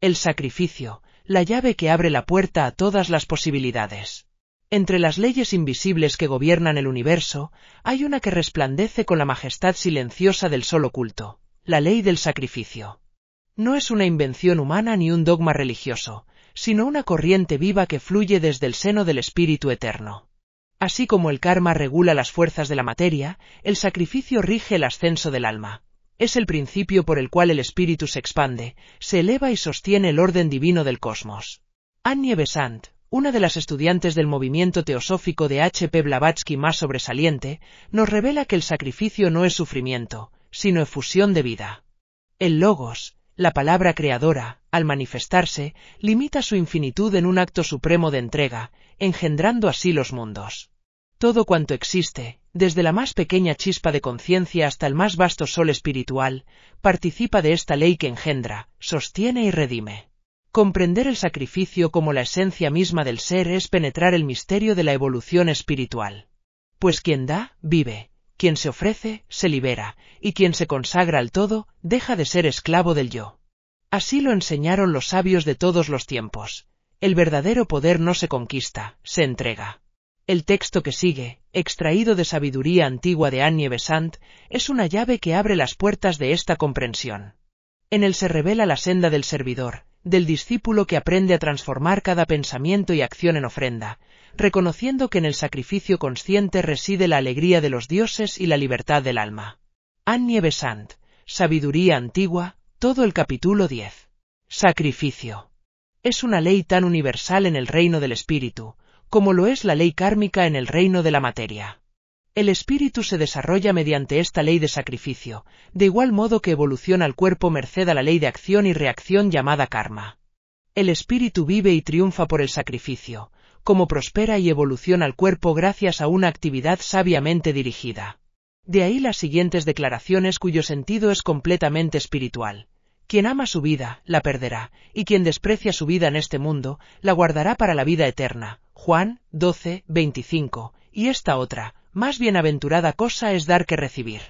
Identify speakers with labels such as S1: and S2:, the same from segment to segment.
S1: El sacrificio, la llave que abre la puerta a todas las posibilidades. Entre las leyes invisibles que gobiernan el universo, hay una que resplandece con la majestad silenciosa del sol oculto, la ley del sacrificio. No es una invención humana ni un dogma religioso, sino una corriente viva que fluye desde el seno del Espíritu Eterno. Así como el karma regula las fuerzas de la materia, el sacrificio rige el ascenso del alma. Es el principio por el cual el espíritu se expande, se eleva y sostiene el orden divino del cosmos. Annie Besant, una de las estudiantes del movimiento teosófico de H. P. Blavatsky más sobresaliente, nos revela que el sacrificio no es sufrimiento, sino efusión de vida. El Logos, la palabra creadora, al manifestarse, limita su infinitud en un acto supremo de entrega, engendrando así los mundos. Todo cuanto existe, desde la más pequeña chispa de conciencia hasta el más vasto sol espiritual, participa de esta ley que engendra, sostiene y redime. Comprender el sacrificio como la esencia misma del ser es penetrar el misterio de la evolución espiritual. Pues quien da, vive, quien se ofrece, se libera, y quien se consagra al todo, deja de ser esclavo del yo. Así lo enseñaron los sabios de todos los tiempos. El verdadero poder no se conquista, se entrega. El texto que sigue, extraído de Sabiduría Antigua de Annie Besant, es una llave que abre las puertas de esta comprensión. En él se revela la senda del servidor, del discípulo que aprende a transformar cada pensamiento y acción en ofrenda, reconociendo que en el sacrificio consciente reside la alegría de los dioses y la libertad del alma. Annie Besant, Sabiduría Antigua, todo el capítulo 10. Sacrificio. Es una ley tan universal en el reino del espíritu, como lo es la ley kármica en el reino de la materia. El espíritu se desarrolla mediante esta ley de sacrificio, de igual modo que evoluciona el cuerpo merced a la ley de acción y reacción llamada karma. El espíritu vive y triunfa por el sacrificio, como prospera y evoluciona el cuerpo gracias a una actividad sabiamente dirigida. De ahí las siguientes declaraciones cuyo sentido es completamente espiritual. Quien ama su vida, la perderá, y quien desprecia su vida en este mundo, la guardará para la vida eterna. Juan 12, 25, y esta otra, más bienaventurada cosa es dar que recibir.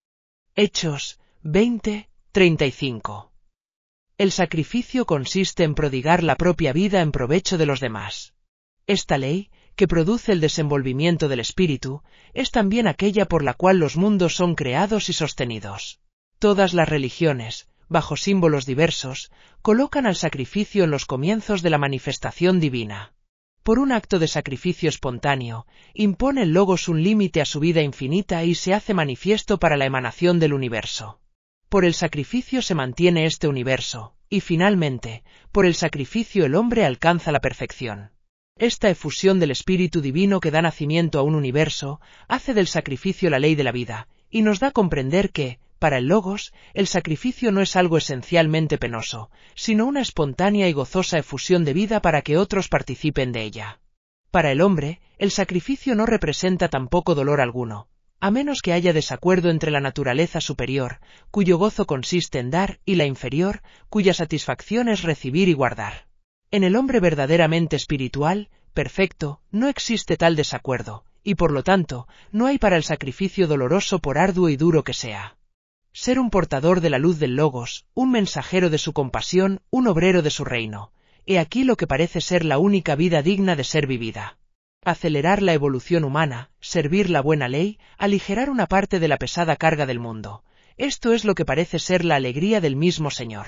S1: Hechos 20, 35. El sacrificio consiste en prodigar la propia vida en provecho de los demás. Esta ley, que produce el desenvolvimiento del espíritu, es también aquella por la cual los mundos son creados y sostenidos. Todas las religiones, bajo símbolos diversos, colocan al sacrificio en los comienzos de la manifestación divina. Por un acto de sacrificio espontáneo, impone el Logos un límite a su vida infinita y se hace manifiesto para la emanación del universo. Por el sacrificio se mantiene este universo, y finalmente, por el sacrificio el hombre alcanza la perfección. Esta efusión del Espíritu Divino que da nacimiento a un universo, hace del sacrificio la ley de la vida, y nos da a comprender que, para el Logos, el sacrificio no es algo esencialmente penoso, sino una espontánea y gozosa efusión de vida para que otros participen de ella. Para el hombre, el sacrificio no representa tampoco dolor alguno, a menos que haya desacuerdo entre la naturaleza superior, cuyo gozo consiste en dar, y la inferior, cuya satisfacción es recibir y guardar. En el hombre verdaderamente espiritual, perfecto, no existe tal desacuerdo, y por lo tanto, no hay para el sacrificio doloroso por arduo y duro que sea. Ser un portador de la luz del Logos, un mensajero de su compasión, un obrero de su reino. He aquí lo que parece ser la única vida digna de ser vivida. Acelerar la evolución humana, servir la buena ley, aligerar una parte de la pesada carga del mundo. Esto es lo que parece ser la alegría del mismo Señor.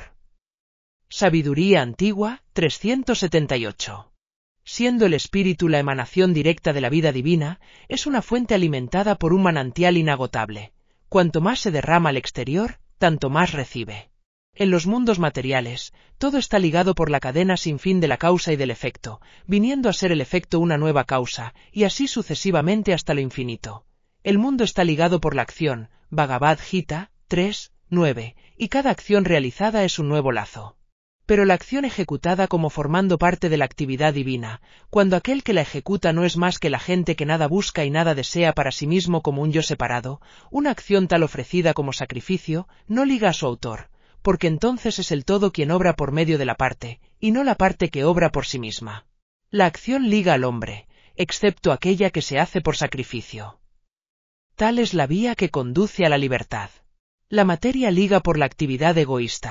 S1: Sabiduría Antigua, 378. Siendo el espíritu la emanación directa de la vida divina, es una fuente alimentada por un manantial inagotable. Cuanto más se derrama al exterior, tanto más recibe. En los mundos materiales, todo está ligado por la cadena sin fin de la causa y del efecto, viniendo a ser el efecto una nueva causa, y así sucesivamente hasta lo infinito. El mundo está ligado por la acción, Bhagavad Gita 3, 9, y cada acción realizada es un nuevo lazo. Pero la acción ejecutada como formando parte de la actividad divina, cuando aquel que la ejecuta no es más que la gente que nada busca y nada desea para sí mismo como un yo separado, una acción tal ofrecida como sacrificio, no liga a su autor, porque entonces es el todo quien obra por medio de la parte, y no la parte que obra por sí misma. La acción liga al hombre, excepto aquella que se hace por sacrificio. Tal es la vía que conduce a la libertad. La materia liga por la actividad egoísta,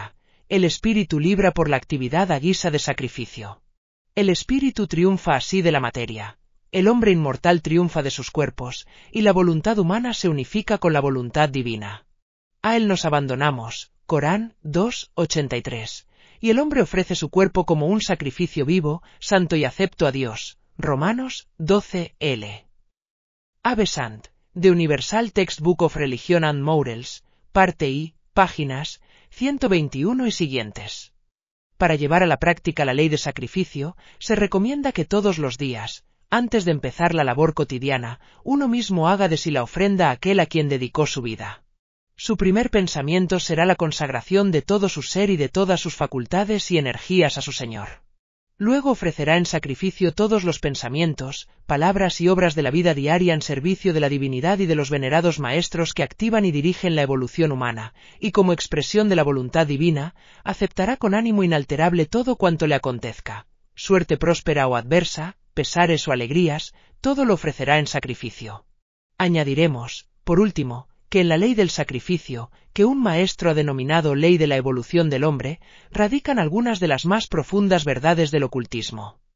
S1: El espíritu libra por la actividad a guisa de sacrificio. El espíritu triunfa así de la materia. El hombre inmortal triunfa de sus cuerpos, y la voluntad humana se unifica con la voluntad divina. A él nos abandonamos, Corán 2:83, y el hombre ofrece su cuerpo como un sacrificio vivo, santo y acepto a Dios, Romanos 12:l. Ave Sant, The Universal Textbook of Religion and Morals, parte I, páginas 121 y siguientes. Para llevar a la práctica la ley de sacrificio, se recomienda que todos los días, antes de empezar la labor cotidiana, uno mismo haga de sí la ofrenda a aquel a quien dedicó su vida. Su primer pensamiento será la consagración de todo su ser y de todas sus facultades y energías a su Señor. Luego ofrecerá en sacrificio todos los pensamientos, palabras y obras de la vida diaria en servicio de la divinidad y de los venerados maestros que activan y dirigen la evolución humana, y como expresión de la voluntad divina, aceptará con ánimo inalterable todo cuanto le acontezca, suerte próspera o adversa, pesares o alegrías, todo lo ofrecerá en sacrificio. Añadiremos, por último, que en la ley del sacrificio, que un maestro ha denominado ley de la evolución del hombre, radican algunas de las más profundas verdades del ocultismo.